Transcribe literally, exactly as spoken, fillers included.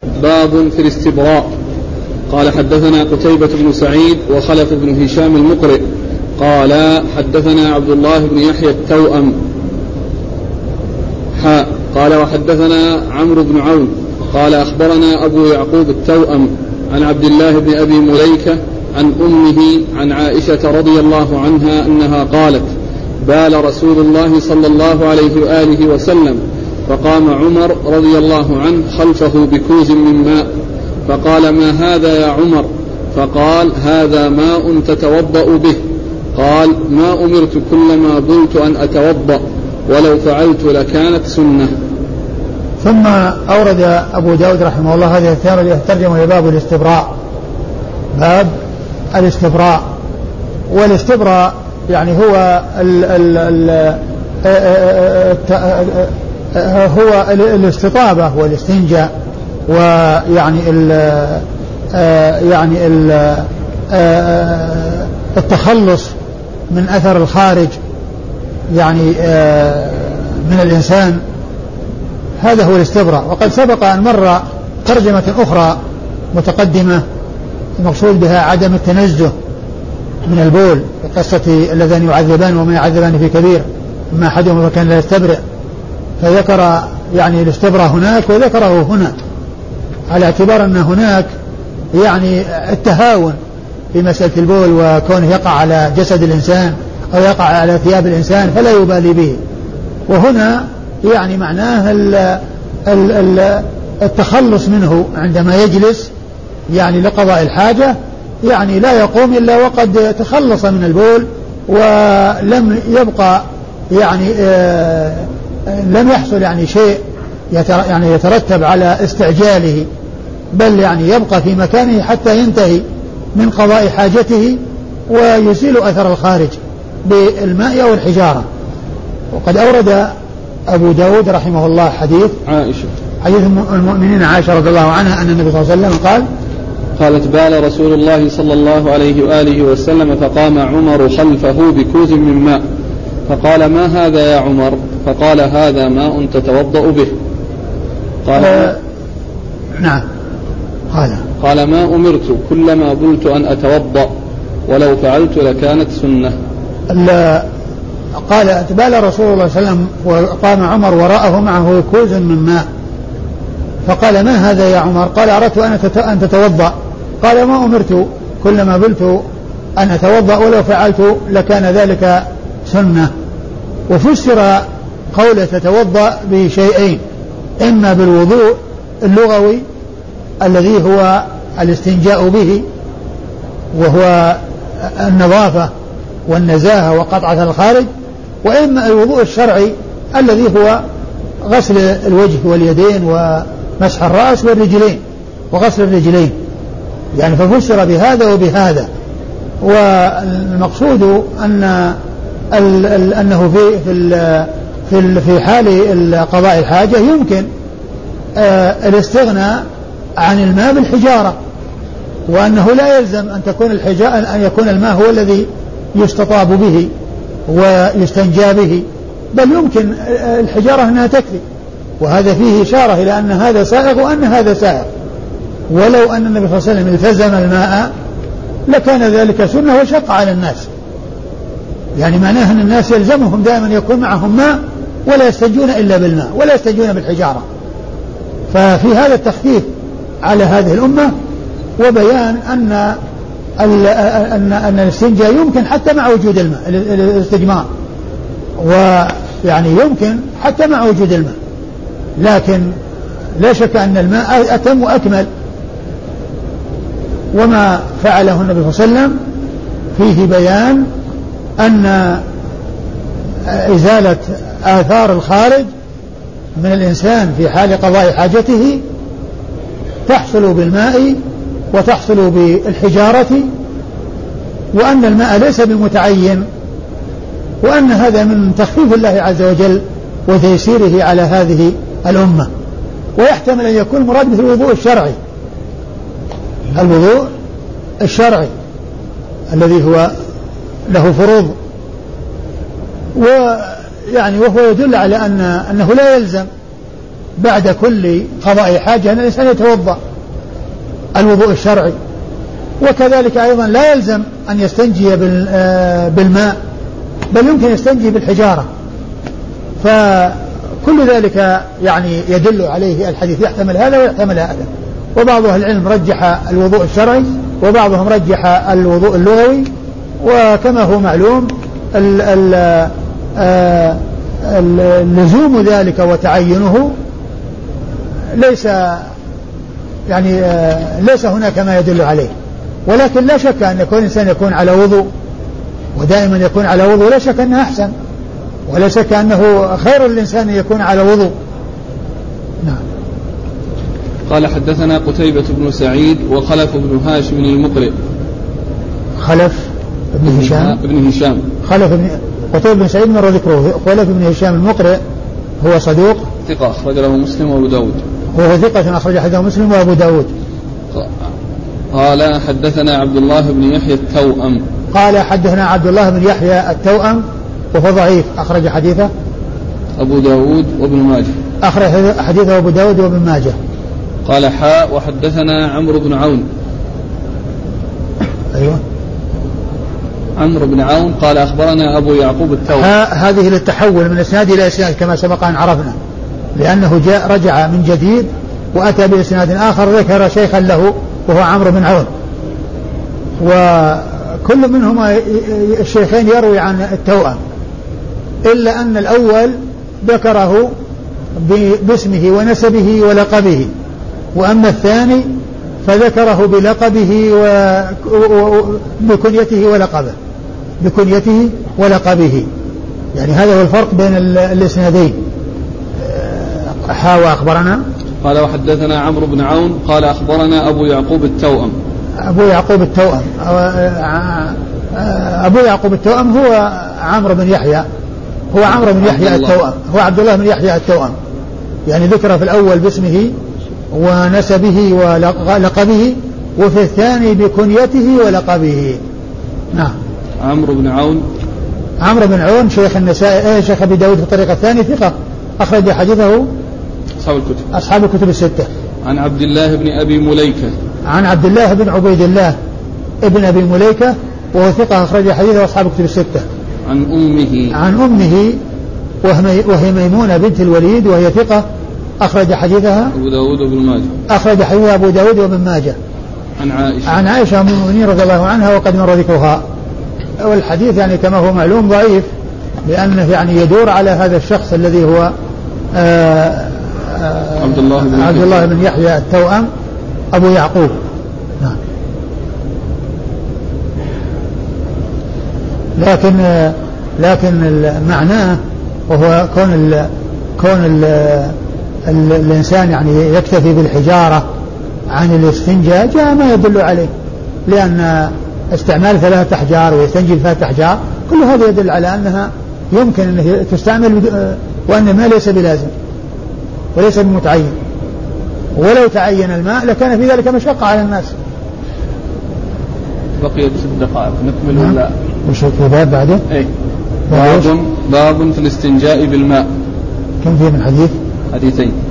باب في الاستبراء. قال حدثنا قتيبة بن سعيد وخلف بن هشام المقرئ قال حدثنا عبد الله بن يحيى التوأم حاء قال وحدثنا عمرو بن عون قال أخبرنا أبو يعقوب التوأم عن عبد الله بن أبي مليكة عن أمه عن عائشة رضي الله عنها أنها قالت بال رسول الله صلى الله عليه وآله وسلم فقام عمر رضي الله عنه خلفه بكوز من ماء فقال ما هذا يا عمر؟ فقال هذا ماء تتوضأ به. قال ما أمرت كلما بلت أن أتوضأ ولو فعلت لكانت سنة. ثم أورد أبو داود رحمه الله هذه الترجمة لباب الاستبراء. باب الاستبراء. والاستبراء يعني هو ال ال ال هو الاستطابة والاستنجاء ويعني ال يعني ال التخلص من أثر الخارج يعني من الإنسان. هذا هو الاستبراء. وقد سبق أن مر ترجمة أخرى متقدمة المقصود بها عدم التنزه من البول في قصة اللذان يعذبان وما يعذبان في كبير أما أحدهما فكان لا يستبرئ، فذكر يعني الاستبراء هناك وذكره هنا على اعتبار أن هناك يعني التهاون في مسألة البول وكونه يقع على جسد الإنسان أو يقع على ثياب الإنسان فلا يبالي به، وهنا يعني معناه ال ال ال التخلص منه عندما يجلس يعني لقضاء الحاجة، يعني لا يقوم إلا وقد تخلص من البول ولم يبقى يعني آه لم يحصل يعني شيء يعني يترتب على استعجاله، بل يعني يبقى في مكانه حتى ينتهي من قضاء حاجته ويزيل أثر الخارج بالماء أو الحجارة. وقد أورد أبو داود رحمه الله حديث عائشة حديث المؤمنين عائشة رضي الله عنها أن النبي صلى الله عليه وسلم قال قالت بال رسول الله صلى الله عليه وآله وسلم فقام عمر خلفه بكوز من ماء فقال ما هذا يا عمر؟ فقال هذا ماء تتوضأ به. قال آه نعم قال قال ما أمرت كلما بلت أن أتوضأ ولو فعلت لكانت سنة. قال بال رسول الله صلى الله عليه وسلم وقام عمر وراءه معه كوز من ماء فقال ما هذا يا عمر؟ قال أردت أن تتوضأ. قال ما أمرت كلما بلت أن أتوضأ ولو فعلت لكان ذلك سنة. وفسر قوله تتوضأ بشيئين، إما بالوضوء اللغوي الذي هو الاستنجاء به وهو النظافة والنزاهة وقطعة الخارج، وإما الوضوء الشرعي الذي هو غسل الوجه واليدين ومسح الرأس والرجلين وغسل الرجلين، يعني ففسر بهذا وبهذا. والمقصود أن ال ال أنه في في في, في حال قضاء الحاجة يمكن آه الاستغناء عن الماء بالحجارة، وأنه لا يلزم أن تكون الحجارة أن يكون الماء هو الذي يستطاب به ويستنجى به، بل يمكن الحجارة أنها تكفي. وهذا فيه إشارة إلى أن هذا سائغ وأن هذا سائغ، ولو أن النبي صلى الله عليه وسلم التزم الماء لكان ذلك سنة وشق على الناس، يعني معناه أن الناس يلزمهم دائما يكون معهم ماء ولا يستنجون إلا بالماء ولا يستنجون بالحجارة. ففي هذا التخفيف على هذه الأمة وبيان أن أن أن الاستنجاء يمكن حتى مع وجود الماء، الاستجمار ويعني يمكن حتى مع وجود الماء، لكن لا شك أن الماء أتم وأكمل. وما فعله النبي صلى الله عليه وسلم فيه بيان أن إزالة آثار الخارج من الإنسان في حال قضاء حاجته تحصل بالماء وتحصل بالحجارة، وأن الماء ليس بمتعين، وأن هذا من تخفيف الله عز وجل وتيسيره على هذه الأمة. ويحتمل أن يكون مراد به الوضوء الشرعي، الوضوء الشرعي الذي هو له فروض، ويعني وهو يدل على أن أنه لا يلزم بعد كل قضاء حاجة أن الإنسان يتوضأ الوضوء الشرعي. وكذلك أيضا لا يلزم أن يستنجي بالماء، بل يمكن يستنجي بالحجارة. فكل ذلك يعني يدل عليه الحديث، يحتمل هذا ويحتمل هذا. وبعض أهل العلم رجح الوضوء الشرعي وبعضهم رجح الوضوء اللغوي. وكما هو معلوم اللزوم ذلك وتعينه ليس يعني ليس هناك ما يدل عليه، ولكن لا شك أن كل إنسان يكون على وضوء ودائما يكون على وضوء لا شك أنه أحسن، ولا شك أنه خير للإنسان أن يكون على وضوء. نعم. قال حدثنا قتيبة بن سعيد وخلف بن هاشم المقرئ. خلف بن هشام بن هشام خلف بن قتيبة بن سعيد مر ذكره. خلف بن هشام المقرئ هو صدوق ثقة أخرج له مسلم وأبو داود. هو ثقة أخرج حديثه مسلم وأبو داود. قال حدثنا عبد الله بن يحيى التوأم. قال حدثنا عبد الله بن يحيى التوأم وهو ضعيف أخرج حديثه أبو داود وابن ماجه. أخرج حديثه أبو داود وابن ماجه. قال حاء وحدثنا عمرو بن عون. أيوة عمرو بن عون قال أخبرنا أبو يعقوب التوأم. هذه للتحول من إسناد إلى إسناد كما سبق أن عرفنا، لأنه جاء رجع من جديد وأتى بإسناد آخر ذكر شيخا له وهو عمرو بن عون. وكل منهما الشيخين يروي عن التوأم، إلا أن الأول ذكره باسمه ونسبه ولقبه، وأما الثاني فذكره بلقبه وبكنيته ولقبه بكنيته ولقبه. يعني هذا هو الفرق بين الاسنادين. حاوى أخبرنا قال وحدثنا عمرو بن عون قال أخبرنا أبو يعقوب التوأم. أبو يعقوب التوأم أبو يعقوب التوأم هو عمرو بن يحيى هو عمرو بن يحيى التوأم هو عبد الله بن يحيى التوأم. يعني ذكر في الأول باسمه ونسبه ولقبه، وفي الثاني بكنيته ولقبه. نعم. عمرو بن عون عمرو بن عون شيخ النسائي شيخ أبي داود في الطريقة الثانية ثقة أخرج حديثه أصحاب الكتب أصحاب الكتب الستة. عن عبد الله بن أبي مليكة عن عبد الله بن عبيد الله ابن أبي مليكة وهو ثقة أخرج حديثه أصحاب الكتب الستة. عن أمه عن أمه وهي ميمونة بنت الوليد وهي ثقة أخرج حديثها أبو داود وابن ماجه. أخرج حديثها أبو داود وابن ماجه. عن عائشة عن عائشة أم المؤمنين رضي الله عنها وقد مر ذكرها. والحديث يعني كما هو معلوم ضعيف، لأنه يعني يدور على هذا الشخص الذي هو آآ آآ عبد الله بن عبد الله بن يحيى التوأم أبو يعقوب. نعم. لكن لكن معناه وهو كون ال كون ال ال الإنسان يعني يكتفي بالحجارة عن الاستنجاء جاء ما يدل عليه، لأن استعمال ثلاثة أحجار ويستنجي ثلاثة أحجار كل هذا يدل على أنها يمكن أن تستعمل، وأن الماء ليس بلازم وليس بمتعين، ولو تعين الماء لكان في ذلك مشقة على الناس. بقيت ست دقائق نكمل نعم. ولا وش الباب بعده؟ ايه باب باب في الاستنجاء بالماء. كم فيه من حديث؟ حديثين.